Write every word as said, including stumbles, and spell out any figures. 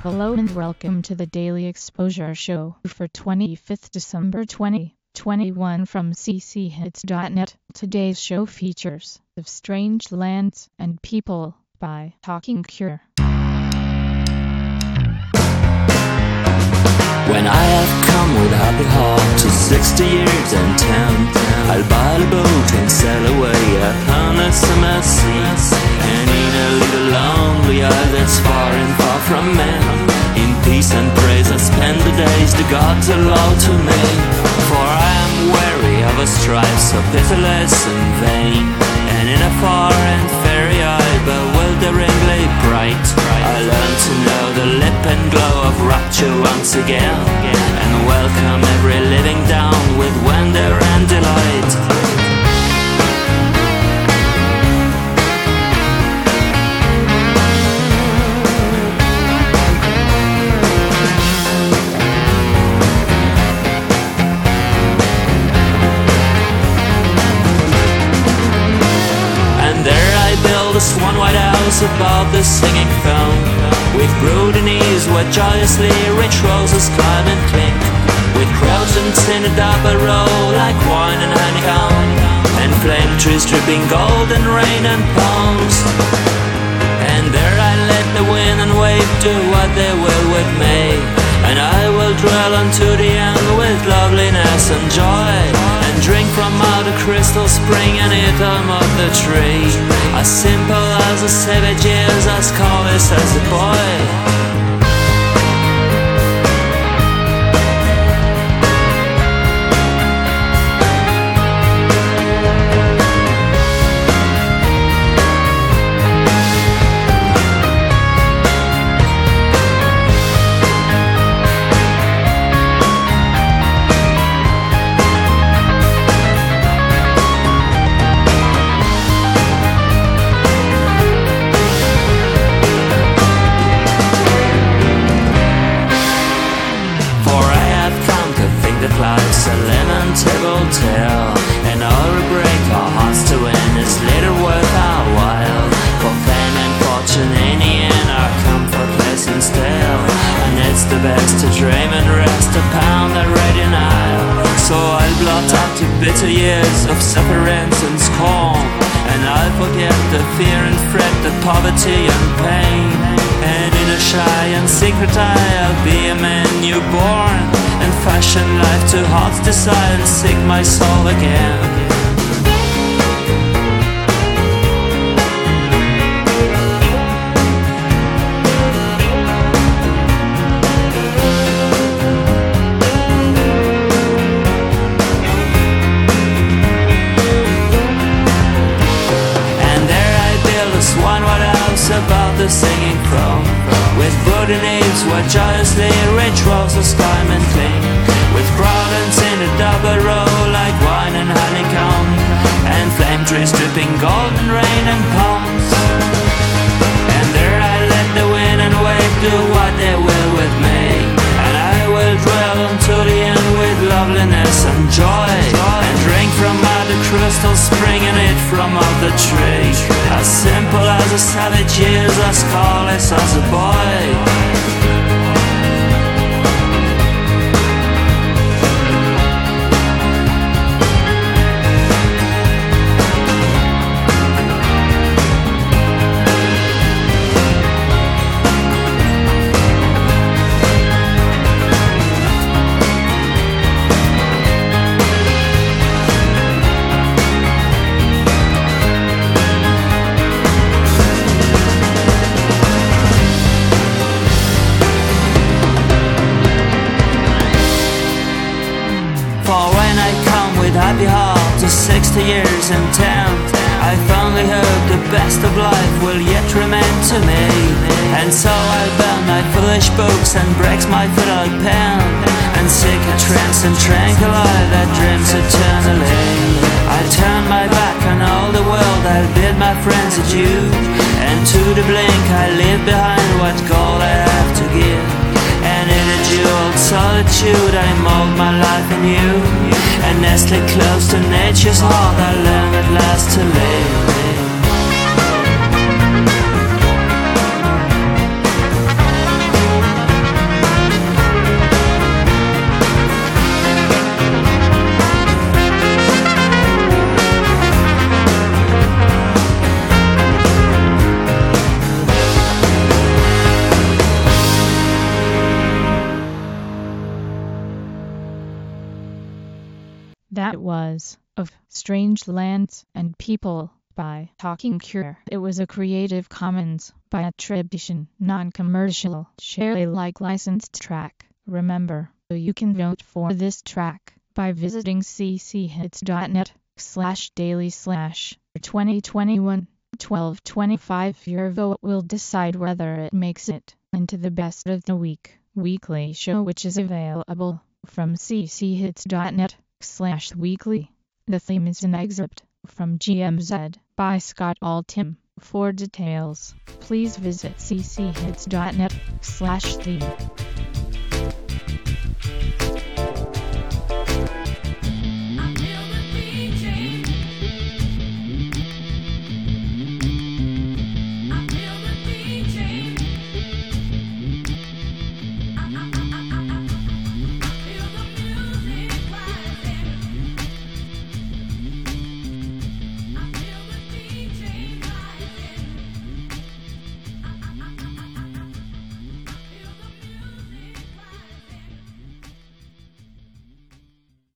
Hello and welcome to the Daily Exposure Show for twenty-fifth December twenty twenty-one from c c hits dot net. Today's show features Of Strange Lands and People by Talking Cure. When I have come with happy heart to sixty years and ten, I'll buy a boat and sail away upon a summer sea. And in a little lonely isle that's far and far from men, in peace and praise I spend the days the gods allow to me. For I am weary of a strife so pitiless and vain, and in a far and fairy isle bewilderingly bright, I learn to know the lip and glow of rapture once again, and welcome every living down with wonder and delight. This one white house above the singing foam, with brooding ease where joyously rich roses climb and clink, with croissants in a double row like wine and honeycomb, and flame trees dripping golden rain and palms. And there I let the wind and wave do what they will with me, and I will dwell unto the end with loveliness and joy, and drink from out a crystal spring and eat them of the tree, as simple as a savage is, as callous as a boy. Life's a lamentable tale, and all we break our hearts to win is little worth our while. For fame and fortune in the end are comfortless and stale, and it's the best to dream and rest upon the radiant isle. So I'll blot out the bitter years of sufferance and scorn, and I'll forget the fear and fret, the poverty and pain, and in a shy and secret eye I'll be a man newborn, and fashion life to heart's desire and seek my soul again. And there I build a swan white house above the singing crow, with brooding eaves where joyously rich roses climb and cling, with broadens in a double row like wine and honeycomb, and flame trees dripping golden rain and palms. And there I let the wind and wave do what they will with me, and I will dwell unto the end with loveliness and joy, and drink from out the crystal spring and eat from out the tree, as simple as a savage is, as callous as a boy. For when I come with happy heart to sixty years and ten, I fondly hope the best of life will yet remain to me, and so I'll burn my foolish books and breaks my fiddle pen, and seek a trance and tranquil eye that dreams eternally. I'll turn my back on all the world, I'll bid my friends adieu, and to the blink I leave behind what gold I have to give, and in a jeweled solitude I mold my life anew, and nestling close to nature's heart I learn at last to live. was of Strange Lands and People by Talking Cure. It was a Creative Commons by attribution, non-commercial, share Alike licensed track. Remember, you can vote for this track by visiting cchits.net slash daily slash twenty twenty-one twelve twenty-five. Your vote will decide whether it makes it into the best of the week weekly show, which is available from cchits.net slash weekly. The theme is an excerpt from G M Z by Scott Altham. For details, please visit cchits.net slash theme.